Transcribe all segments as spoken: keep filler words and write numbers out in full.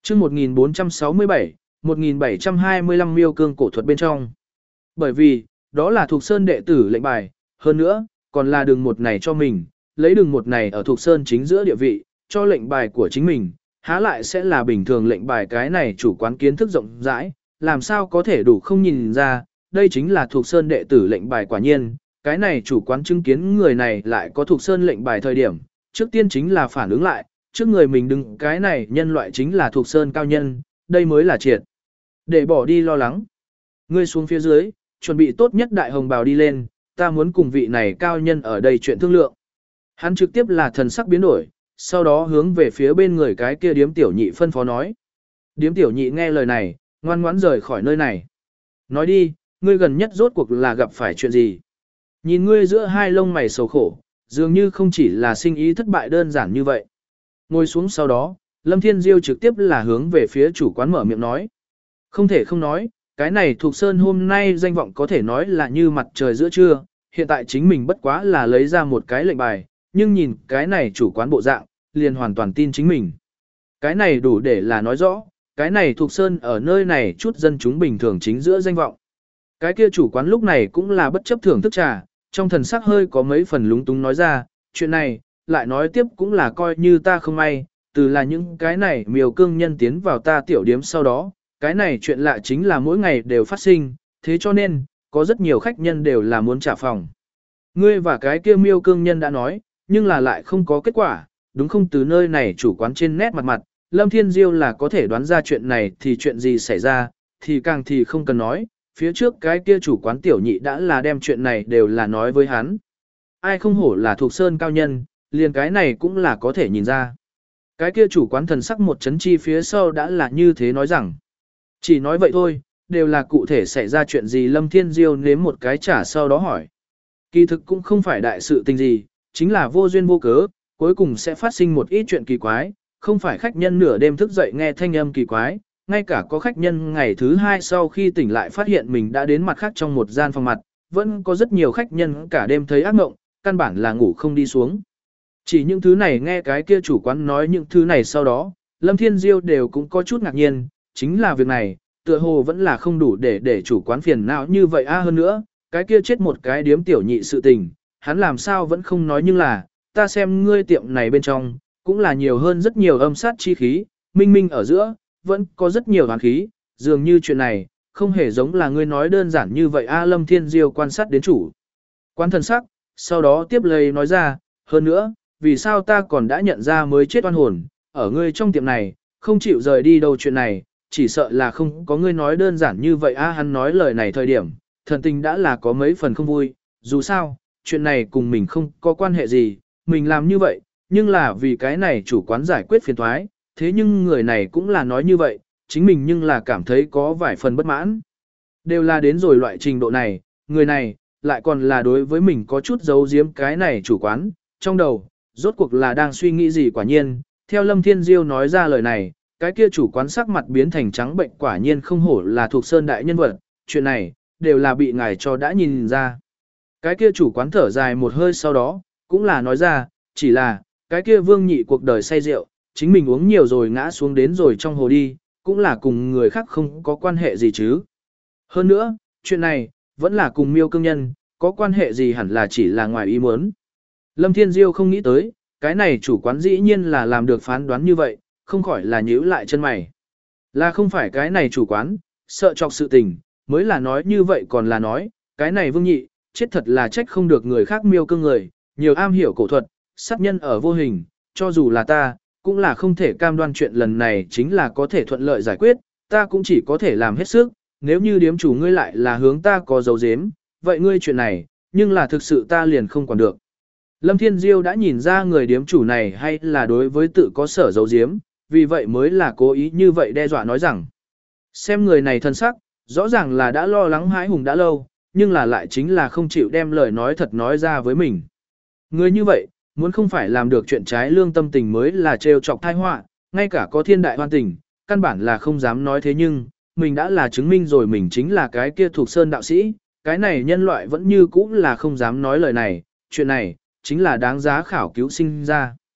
chương một nghìn bốn trăm sáu mươi bảy, một nghìn bảy trăm hai mươi lăm miêu cương cổ thuật bên trong. Bởi vì, đó là thuộc sơn đệ tử lệnh bài, hơn nữa, còn là đường một này cho mình, lấy đường một này ở thuộc sơn chính giữa địa vị, cho lệnh bài của chính mình, há lại sẽ là bình thường lệnh bài cái này chủ quán kiến thức rộng rãi, làm sao có thể đủ không nhìn ra, đây chính là thuộc sơn đệ tử lệnh bài quả nhiên, cái này chủ quán chứng kiến người này lại có thuộc sơn lệnh bài thời điểm, trước tiên chính là phản ứng lại, trước người mình đứng cái này nhân loại chính là thuộc sơn cao nhân, đây mới là triệt. Để bỏ đi lo lắng. Ngươi xuống phía dưới, chuẩn bị tốt nhất đại hồng bào đi lên, ta muốn cùng vị này cao nhân ở đây chuyện thương lượng. Hắn trực tiếp là thần sắc biến đổi, sau đó hướng về phía bên người cái kia điếm tiểu nhị phân phó nói. Điếm tiểu nhị nghe lời này, ngoan ngoãn rời khỏi nơi này. Nói đi, ngươi gần nhất rốt cuộc là gặp phải chuyện gì? Nhìn ngươi giữa hai lông mày sầu khổ, dường như không chỉ là sinh ý thất bại đơn giản như vậy. Ngồi xuống sau đó, Lâm Thiên Diêu trực tiếp là hướng về phía chủ quán mở miệng nói. Không thể không nói, cái này thuộc sơn hôm nay danh vọng có thể nói là như mặt trời giữa trưa, hiện tại chính mình bất quá là lấy ra một cái lệnh bài, nhưng nhìn cái này chủ quán bộ dạng, liền hoàn toàn tin chính mình. Cái này đủ để là nói rõ, cái này thuộc sơn ở nơi này chút dân chúng bình thường chính giữa danh vọng. Cái kia chủ quán lúc này cũng là bất chấp thưởng thức trà, trong thần sắc hơi có mấy phần lúng túng nói ra, chuyện này, lại nói tiếp cũng là coi như ta không may, từ là những cái này miều cương nhân tiến vào ta tiểu điếm sau đó, cái này chuyện lạ chính là mỗi ngày đều phát sinh, thế cho nên, có rất nhiều khách nhân đều là muốn trả phòng. Ngươi và cái kia miêu cương nhân đã nói, nhưng là lại không có kết quả, đúng không? Từ nơi này chủ quán trên nét mặt mặt, Lâm Thiên Diêu là có thể đoán ra chuyện này thì chuyện gì xảy ra, thì càng thì không cần nói, phía trước cái kia chủ quán tiểu nhị đã là đem chuyện này đều là nói với hắn. Ai không hổ là thuộc sơn cao nhân, liền cái này cũng là có thể nhìn ra. Cái kia chủ quán thần sắc một chấn chi phía sau đã là như thế nói rằng. Chỉ nói vậy thôi, đều là cụ thể xảy ra chuyện gì Lâm Thiên Diêu nếm một cái trả sau đó hỏi. Kỳ thực cũng không phải đại sự tình gì, chính là vô duyên vô cớ, cuối cùng sẽ phát sinh một ít chuyện kỳ quái, không phải khách nhân nửa đêm thức dậy nghe thanh âm kỳ quái, ngay cả có khách nhân ngày thứ hai sau khi tỉnh lại phát hiện mình đã đến mặt khác trong một gian phòng mặt, vẫn có rất nhiều khách nhân cả đêm thấy ác mộng, căn bản là ngủ không đi xuống. Chỉ những thứ này nghe cái kia chủ quán nói những thứ này sau đó, Lâm Thiên Diêu đều cũng có chút ngạc nhiên, chính là việc này, tựa hồ vẫn là không đủ để để chủ quán phiền não như vậy a hơn nữa, cái kia chết một cái điếm tiểu nhị sự tình, hắn làm sao vẫn không nói nhưng là, ta xem ngươi tiệm này bên trong, cũng là nhiều hơn rất nhiều âm sát chi khí, minh minh ở giữa, vẫn có rất nhiều hoàn khí, dường như chuyện này, không hề giống là ngươi nói đơn giản như vậy a Lâm Thiên Diêu quan sát đến chủ quán thần sắc, sau đó tiếp lời nói ra, hơn nữa, vì sao ta còn đã nhận ra mới chết oan hồn, ở ngươi trong tiệm này, không chịu rời đi đâu chuyện này, chỉ sợ là không có ngươi nói đơn giản như vậy a hắn nói lời này thời điểm, thần tình đã là có mấy phần không vui, dù sao, chuyện này cùng mình không có quan hệ gì, mình làm như vậy, nhưng là vì cái này chủ quán giải quyết phiền toái, thế nhưng người này cũng là nói như vậy, chính mình nhưng là cảm thấy có vài phần bất mãn. Đều là đến rồi loại trình độ này, người này, lại còn là đối với mình có chút giấu giếm cái này chủ quán, trong đầu, rốt cuộc là đang suy nghĩ gì quả nhiên, theo Lâm Thiên Diêu nói ra lời này, cái kia chủ quán sắc mặt biến thành trắng bệnh quả nhiên không hổ là thuộc sơn đại nhân vật, chuyện này, đều là bị ngài cho đã nhìn ra. Cái kia chủ quán thở dài một hơi sau đó, cũng là nói ra, chỉ là, cái kia vương nhị cuộc đời say rượu, chính mình uống nhiều rồi ngã xuống đến rồi trong hồ đi, cũng là cùng người khác không có quan hệ gì chứ. Hơn nữa, chuyện này, vẫn là cùng miêu cương nhân, có quan hệ gì hẳn là chỉ là ngoài ý muốn. Lâm Thiên Diêu không nghĩ tới, cái này chủ quán dĩ nhiên là làm được phán đoán như vậy, không khỏi là nhíu lại chân mày. Là không phải cái này chủ quán, sợ chọc sự tình, mới là nói như vậy còn là nói, cái này vương nhị, chết thật là trách không được người khác miêu cương người, nhiều am hiểu cổ thuật, sát nhân ở vô hình, cho dù là ta, cũng là không thể cam đoan chuyện lần này chính là có thể thuận lợi giải quyết, ta cũng chỉ có thể làm hết sức, nếu như điếm chủ ngươi lại là hướng ta có dấu dếm, vậy ngươi chuyện này, nhưng là thực sự ta liền không quản được. Lâm Thiên Diêu đã nhìn ra người điếm chủ này hay là đối với tự có sở dấu diếm, vì vậy mới là cố ý như vậy đe dọa nói rằng. Xem người này thân sắc, rõ ràng là đã lo lắng hãi hùng đã lâu, nhưng là lại chính là không chịu đem lời nói thật nói ra với mình. Người như vậy, muốn không phải làm được chuyện trái lương tâm tình mới là trêu chọc tai họa, ngay cả có thiên đại hoan tình, căn bản là không dám nói thế nhưng, mình đã là chứng minh rồi mình chính là cái kia thuộc sơn đạo sĩ, cái này nhân loại vẫn như cũ là không dám nói lời này, chuyện này, chính là đáng giá khảo cứu sinh ra.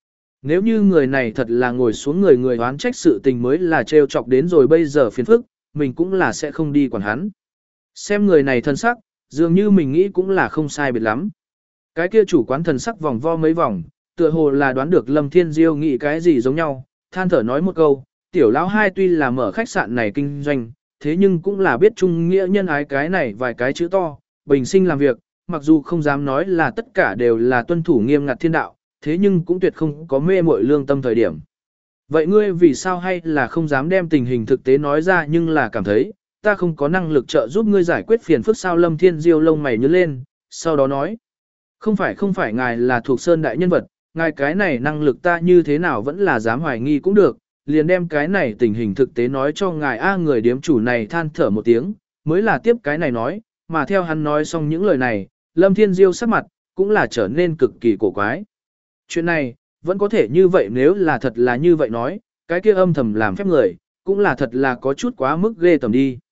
Nếu như người này thật là ngồi xuống người người oán trách sự tình mới là trêu chọc đến rồi bây giờ phiền phức, mình cũng là sẽ không đi quản hắn. Xem người này thân sắc, dường như mình nghĩ cũng là không sai biệt lắm. Cái kia chủ quán thần sắc vòng vo mấy vòng, tựa hồ là đoán được Lâm Thiên Diêu nghĩ cái gì giống nhau, than thở nói một câu, tiểu lão hai tuy là mở khách sạn này kinh doanh, thế nhưng cũng là biết trung nghĩa nhân ái cái này vài cái chữ to, bình sinh làm việc, mặc dù không dám nói là tất cả đều là tuân thủ nghiêm ngặt thiên đạo, thế nhưng cũng tuyệt không có mê muội lương tâm thời điểm. Vậy ngươi vì sao hay là không dám đem tình hình thực tế nói ra nhưng là cảm thấy, ta không có năng lực trợ giúp ngươi giải quyết phiền phức sao? Lâm Thiên Diêu lông mày nhướng lên, sau đó nói, không phải không phải ngài là thuộc sơn đại nhân vật, ngài cái này năng lực ta như thế nào vẫn là dám hoài nghi cũng được, liền đem cái này tình hình thực tế nói cho ngài. A người điếm chủ này than thở một tiếng, mới là tiếp cái này nói, mà theo hắn nói xong những lời này, Lâm Thiên Diêu sắc mặt, cũng là trở nên cực kỳ cổ quái. Chuyện này, vẫn có thể như vậy, nếu là thật là như vậy nói, cái kia âm thầm làm phép người, cũng là thật là có chút quá mức ghê tầm đi.